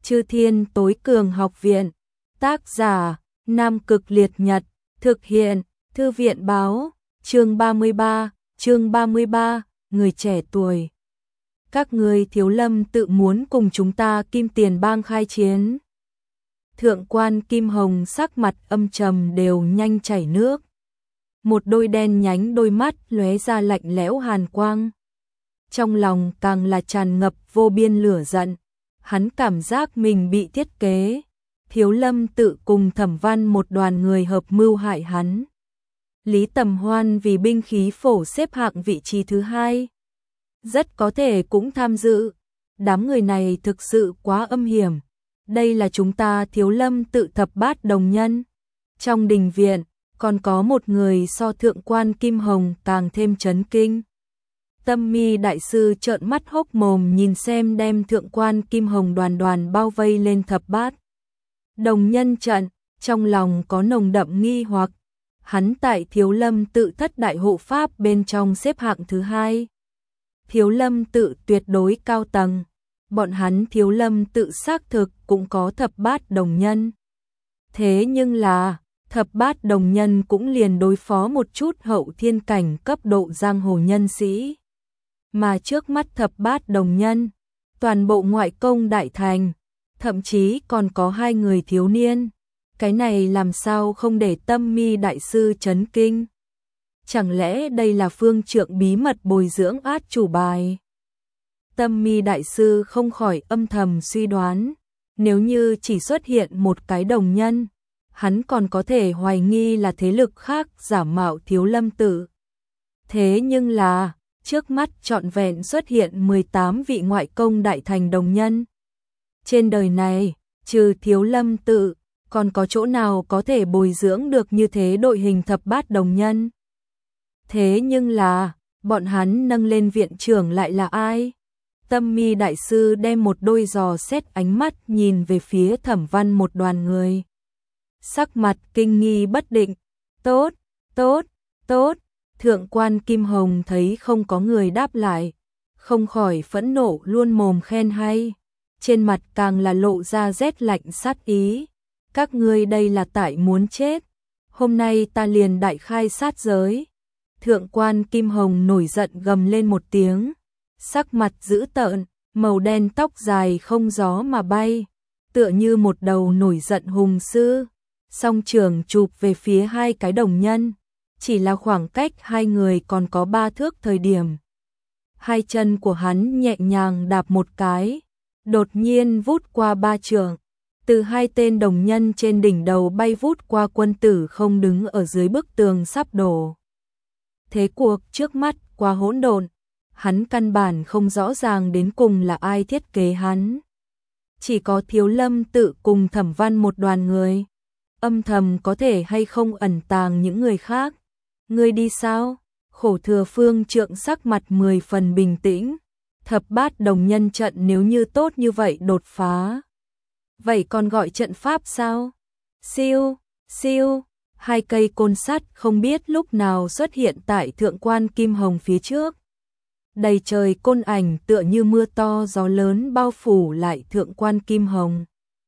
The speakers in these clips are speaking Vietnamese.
Chư Thiên Tối Cường Học Viện. Tác giả: Nam Cực Liệt Nhật. Thực hiện: Thư viện Báo. Chương 33, người trẻ tuổi. Các ngươi Thiếu Lâm tự muốn cùng chúng ta Kim Tiền Bang khai chiến. Thượng quan Kim Hồng sắc mặt âm trầm đều nhanh chảy nước. Một đôi đen nhánh đôi mắt lóe ra lạnh lẽo hàn quang. Trong lòng càng là tràn ngập vô biên lửa giận. Hắn cảm giác mình bị thiết kế. Thiếu Lâm tự cùng Thẩm Văn một đoàn người hợp mưu hại hắn. Lý Tầm Hoan vì binh khí phổ xếp hạng vị trí thứ 2. Rất có thể cũng tham dự. Đám người này thực sự quá âm hiểm. Đây là chúng ta Thiếu Lâm tự thập bát đồng nhân. Trong đình viện, còn có một người so thượng quan Kim Hồng càng thêm chấn kinh. Tâm Mi đại sư trợn mắt hốc mồm nhìn xem đem thượng quan Kim Hồng đoàn đoàn bao vây lên thập bát đồng nhân trận, trong lòng có nồng đậm nghi hoặc. Hắn tại Thiếu Lâm tự thất đại hộ pháp bên trong xếp hạng thứ 2. Thiếu Lâm tự tuyệt đối cao tầng. Bọn hắn Thiếu Lâm tự xác thực cũng có thập bát đồng nhân. Thế nhưng là, thập bát đồng nhân cũng liền đối phó một chút hậu thiên cảnh cấp độ giang hồ nhân sĩ. Mà trước mắt thập bát đồng nhân, toàn bộ ngoại công đại thành, thậm chí còn có 2 người thiếu niên. Cái này làm sao không để Tâm Mi đại sư chấn kinh? Chẳng lẽ đây là phương trượng bí mật bồi dưỡng át chủ bài? Tâm Mi đại sư không khỏi âm thầm suy đoán, nếu như chỉ xuất hiện một cái đồng nhân, hắn còn có thể hoài nghi là thế lực khác giả mạo Thiếu Lâm tự. Thế nhưng là, trước mắt trọn vẹn xuất hiện 18 vị ngoại công đại thành đồng nhân. Trên đời này, trừ Thiếu Lâm tự, còn có chỗ nào có thể bồi dưỡng được như thế đội hình thập bát đồng nhân? Thế nhưng là, bọn hắn nâng lên viện trưởng lại là ai? Tâm Mi đại sư đem một đôi giò xét ánh mắt nhìn về phía Thẩm Văn một đoàn người. Sắc mặt kinh nghi bất định. Tốt, tốt, tốt. Thượng quan Kim Hồng thấy không có người đáp lại, không khỏi phẫn nộ luôn mồm khen hay. Trên mặt càng là lộ ra rét lạnh sát ý. Các ngươi đây là tại muốn chết. Hôm nay ta liền đại khai sát giới. Thượng quan Kim Hồng nổi giận gầm lên một tiếng. Sắc mặt dữ tợn, màu đen tóc dài không gió mà bay. Tựa như một đầu nổi giận hùng sư. Song trường chụp về phía 2 cái đồng nhân. Chỉ là khoảng cách 2 người còn có 3 thước thời điểm. 2 chân của hắn nhẹ nhàng đạp một cái. Đột nhiên vút qua 3 trượng. Từ 2 tên đồng nhân trên đỉnh đầu bay vút qua quân tử không đứng ở dưới bức tường sắp đổ. Thế cuộc trước mắt quá hỗn độn, hắn căn bản không rõ ràng đến cùng là ai thiết kế hắn. Chỉ có Thiếu Lâm tự cùng Thẩm Văn một đoàn người. Âm thầm có thể hay không ẩn tàng những người khác. Ngươi đi sao? Khổ Thừa phương trượng sắc mặt 10 phần bình tĩnh. Thập bát đồng nhân trận nếu như tốt như vậy đột phá. Vậy còn gọi trận pháp sao? Siêu, siêu, 2 cây côn sắt không biết lúc nào xuất hiện tại thượng quan Kim Hồng phía trước. Đầy trời côn ảnh tựa như mưa to gió lớn bao phủ lại thượng quan Kim Hồng.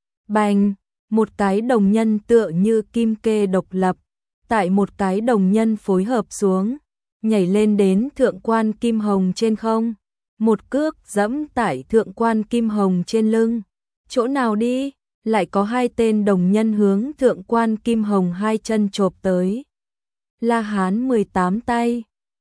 Bành, một cái đồng nhân tựa như kim kê độc lập, tại một cái đồng nhân phối hợp xuống, nhảy lên đến thượng quan Kim Hồng trên không. Một cước giẫm tại thượng quan Kim Hồng trên lưng. Chỗ nào đi? Lại có 2 tên đồng nhân hướng thượng quan Kim Hồng 2 chân chộp tới. La Hán 18 tay,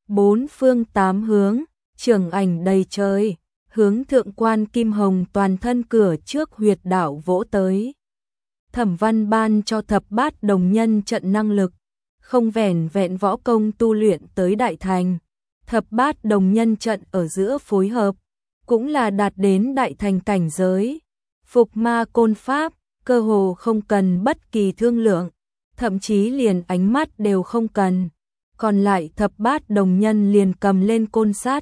4 phương 8 hướng, trưởng ảnh đầy trời, hướng thượng quan Kim Hồng toàn thân cửa trước huyệt đạo vỗ tới. Thẩm Văn ban cho thập bát đồng nhân trận năng lực, không vẻn vẹn võ công tu luyện tới đại thành. Thập bát đồng nhân trận ở giữa phối hợp, cũng là đạt đến đại thành cảnh giới. Phục ma côn pháp, cơ hồ không cần bất kỳ thương lượng, thậm chí liền ánh mắt đều không cần. Còn lại thập bát đồng nhân liền cầm lên côn sắt,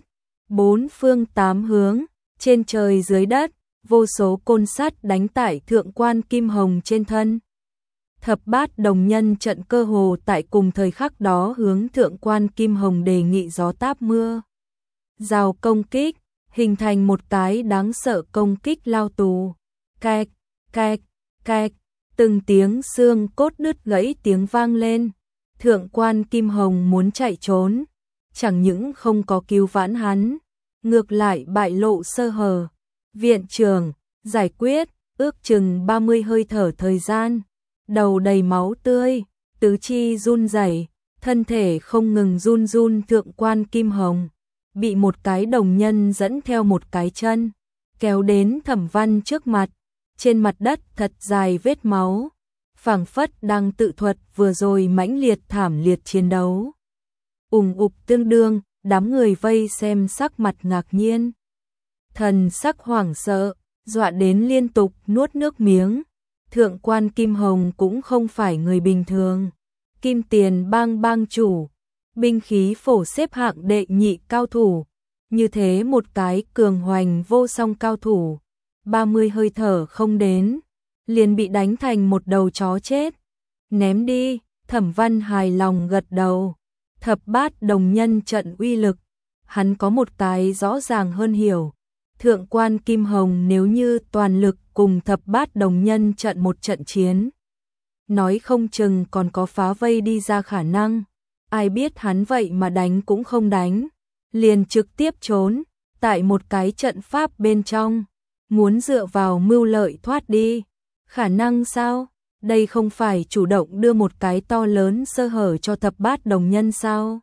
4 phương 8 hướng, trên trời dưới đất, vô số côn sắt đánh tại thượng quan Kim Hồng trên thân. Thập bát đồng nhân trận cơ hồ tại cùng thời khắc đó hướng thượng quan Kim Hồng đề nghị gió táp mưa rào công kích, hình thành một cái đáng sợ công kích lao tù. Cạch, cạch, cạch, từng tiếng xương cốt đứt gãy tiếng vang lên. Thượng quan Kim Hồng muốn chạy trốn, chẳng những không có cứu vãn hắn, ngược lại bại lộ sơ hở. Viện trưởng, giải quyết, ước chừng 30 hơi thở thời gian, đầu đầy máu tươi, tứ chi run rẩy, thân thể không ngừng run run. Thượng quan Kim Hồng bị một cái đồng nhân dẫn theo một cái chân, kéo đến Thẩm Văn trước mặt, trên mặt đất thật dài vết máu, phảng phất đang tự thuật vừa rồi mãnh liệt thảm liệt chiến đấu. Ùng ục tương đương, đám người vây xem sắc mặt ngạc nhiên, thần sắc hoảng sợ, dọa đến liên tục nuốt nước miếng. Thượng quan Kim Hồng cũng không phải người bình thường, Kim Tiền bang bang chủ, binh khí phổ xếp hạng đệ nhị cao thủ, như thế một cái cường hoành vô song cao thủ, 30 hơi thở không đến, liền bị đánh thành một đầu chó chết. Ném đi, Thẩm Văn hài lòng gật đầu. Thập bát đồng nhân trận uy lực, hắn có một cái rõ ràng hơn hiểu. Thượng quan Kim Hồng nếu như toàn lực cùng thập bát đồng nhân trận một trận chiến, nói không chừng còn có phá vây đi ra khả năng. Ai biết hắn vậy mà đánh cũng không đánh, liền trực tiếp trốn, tại một cái trận pháp bên trong, muốn dựa vào mưu lợi thoát đi. Khả năng sao? Đây không phải chủ động đưa một cái to lớn sơ hở cho thập bát đồng nhân sao?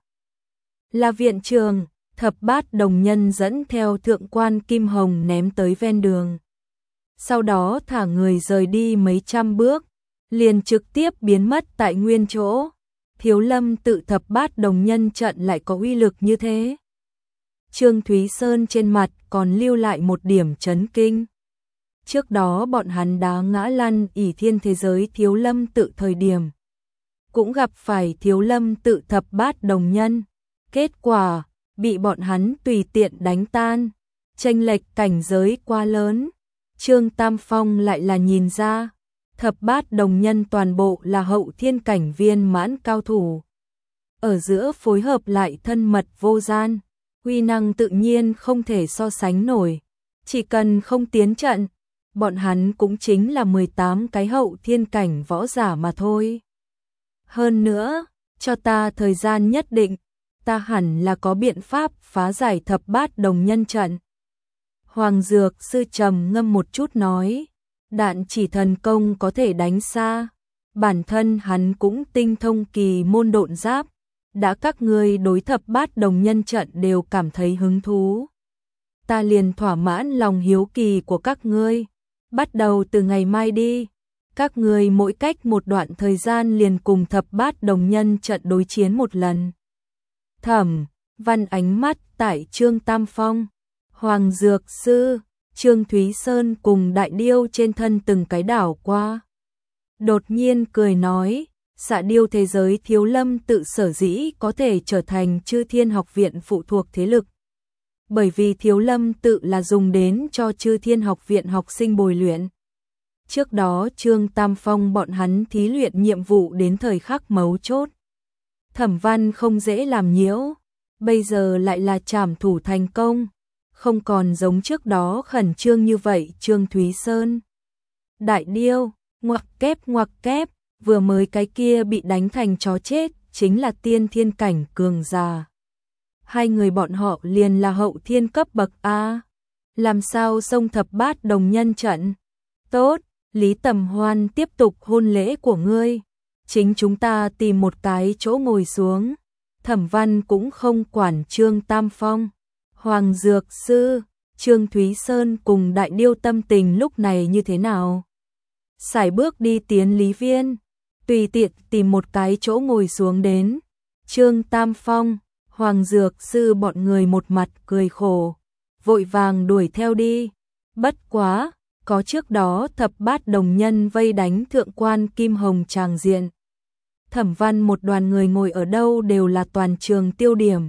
Là viện trường, thập bát đồng nhân dẫn theo thượng quan Kim Hồng ném tới ven đường. Sau đó thả người rời đi mấy trăm bước, liền trực tiếp biến mất tại nguyên chỗ. Thiếu Lâm tự thập bát đồng nhân trận lại có uy lực như thế. Trương Thúy Sơn trên mặt còn lưu lại một điểm chấn kinh. Trước đó bọn hắn đá ngã lăn ỷ thiên thế giới Thiếu Lâm tự thời điểm, cũng gặp phải Thiếu Lâm tự thập bát đồng nhân. Kết quả, bị bọn hắn tùy tiện đánh tan. Chênh lệch cảnh giới quá lớn. Trương Tam Phong lại là nhìn ra, thập bát đồng nhân toàn bộ là hậu thiên cảnh viên mãn cao thủ. Ở giữa phối hợp lại thân mật vô gian, uy năng tự nhiên không thể so sánh nổi. Chỉ cần không tiến trận, bọn hắn cũng chính là 18 cái hậu thiên cảnh võ giả mà thôi. Hơn nữa, cho ta thời gian nhất định, ta hẳn là có biện pháp phá giải thập bát đồng nhân trận. Hoàng Dược Sư trầm ngâm một chút nói, đạn chỉ thần công có thể đánh xa, bản thân hắn cũng tinh thông kỳ môn độn giáp, đã các ngươi đối thập bát đồng nhân trận đều cảm thấy hứng thú, ta liền thỏa mãn lòng hiếu kỳ của các ngươi. Bắt đầu từ ngày mai đi, các ngươi mỗi cách một đoạn thời gian liền cùng thập bát đồng nhân trận đối chiến một lần. Thẩm Văn ánh mắt tại Trương Tam Phong, Hoàng Dược Sư, Trương Thúy Sơn cùng Đại Điêu trên thân từng cái đảo qua. Đột nhiên cười nói, Xạ Điêu thế giới Thiếu Lâm tự sở dĩ có thể trở thành Chư Thiên Học viện phụ thuộc thế lực, bởi vì Thiếu Lâm tự là dùng đến cho Chư Thiên Học viện học sinh bồi luyện. Trước đó Trương Tam Phong bọn hắn thí luyện nhiệm vụ đến thời khắc mấu chốt, Thẩm Văn không dễ làm nhiễu, bây giờ lại là trảm thủ thành công, không còn giống trước đó khẩn trương như vậy. Trương Thúy Sơn, Đại Điêu, ngoặc kép, vừa mới cái kia bị đánh thành chó chết, chính là tiên thiên cảnh cường già. Hai người bọn họ liền là hậu thiên cấp bậc A. Làm sao xông thập bát đồng nhân trận? Tốt, Lý Tầm Hoan tiếp tục hôn lễ của ngươi. Chính chúng ta tìm một cái chỗ ngồi xuống. Thẩm Văn cũng không quản Trương Tam Phong, Hoàng Dược Sư, Trương Thúy Sơn cùng Đại Điêu tâm tình lúc này như thế nào. Sải bước đi tiến Lý Viên, tùy tiện tìm một cái chỗ ngồi xuống đến. Trương Tam Phong, Hoàng Dược Sư bọn người một mặt cười khổ, vội vàng đuổi theo đi. Bất quá, có trước đó thập bát đồng nhân vây đánh thượng quan Kim Hồng tràng diện. Thẩm Văn một đoàn người ngồi ở đâu đều là toàn trường tiêu điểm.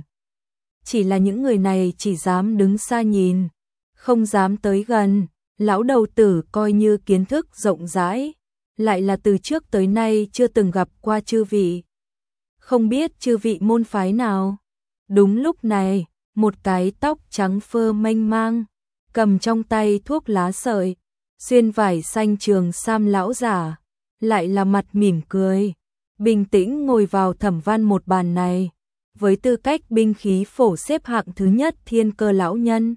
Chỉ là những người này chỉ dám đứng xa nhìn, không dám tới gần. Lão đầu tử coi như kiến thức rộng rãi, lại là từ trước tới nay chưa từng gặp qua chư vị. Không biết chư vị môn phái nào. Đúng lúc này, một cái tóc trắng phơ mênh mang, cầm trong tay thuốc lá sợi, xuyên vải xanh trường sam lão giả, lại là mặt mỉm cười, bình tĩnh ngồi vào Thẩm Văn một bàn này, với tư cách binh khí phổ xếp hạng thứ nhất Thiên Cơ lão nhân.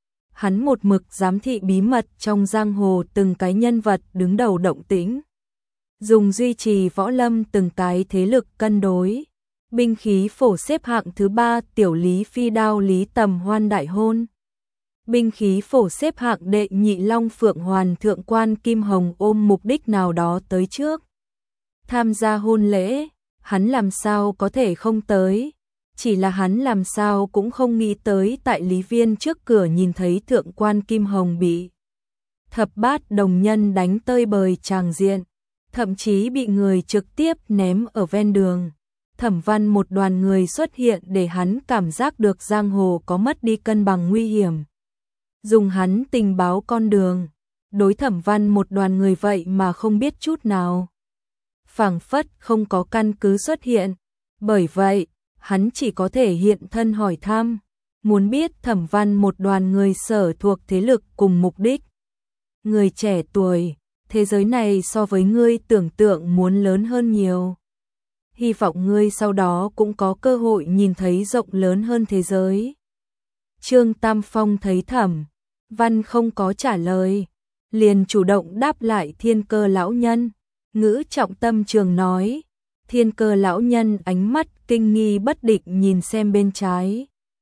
Hắn một mực giám thị bí mật trong giang hồ từng cái nhân vật đứng đầu động tĩnh, dùng duy trì võ lâm từng cái thế lực cân đối. Binh khí phổ xếp hạng thứ 3 Tiểu Lý Phi đao Lý Tầm Hoan đại hôn. Binh khí phổ xếp hạng đệ nhị Long Phượng Hoàn thượng quan Kim Hồng ôm mục đích nào đó tới trước tham gia hôn lễ, hắn làm sao có thể không tới, chỉ là hắn làm sao cũng không nghĩ tới tại Lý Viên trước cửa nhìn thấy thượng quan Kim Hồng bị thập bát đồng nhân đánh tơi bời tràng diện, thậm chí bị người trực tiếp ném ở ven đường. Thẩm Văn một đoàn người xuất hiện để hắn cảm giác được giang hồ có mất đi cân bằng nguy hiểm. Dùng hắn tình báo con đường, đối Thẩm Văn một đoàn người vậy mà không biết chút nào. Phảng phất không có căn cứ xuất hiện, bởi vậy, hắn chỉ có thể hiện thân hỏi thăm, muốn biết Thẩm Văn một đoàn người sở thuộc thế lực cùng mục đích. Người trẻ tuổi, thế giới này so với ngươi tưởng tượng muốn lớn hơn nhiều. Hy vọng ngươi sau đó cũng có cơ hội nhìn thấy rộng lớn hơn thế giới. Trương Tam Phong thấy Thẩm Văn không có trả lời, liền chủ động đáp lại Thiên Cơ lão nhân, ngữ trọng tâm trường nói. Thiên Cơ lão nhân ánh mắt kinh nghi bất định nhìn xem bên trái,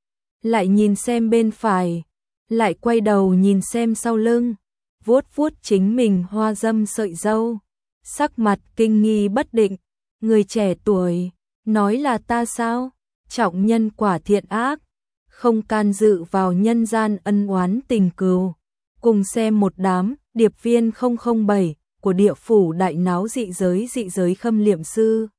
lại nhìn xem bên phải, lại quay đầu nhìn xem sau lưng, vuốt vuốt chính mình hoa dâm sợi râu, sắc mặt kinh nghi bất định. Người trẻ tuổi, nói là ta sao? Trọng nhân quả thiện ác, không can dự vào nhân gian ân oán tình cừu. Cùng xem một đám điệp viên 007 của địa phủ đại náo dị giới khâm liệm sư.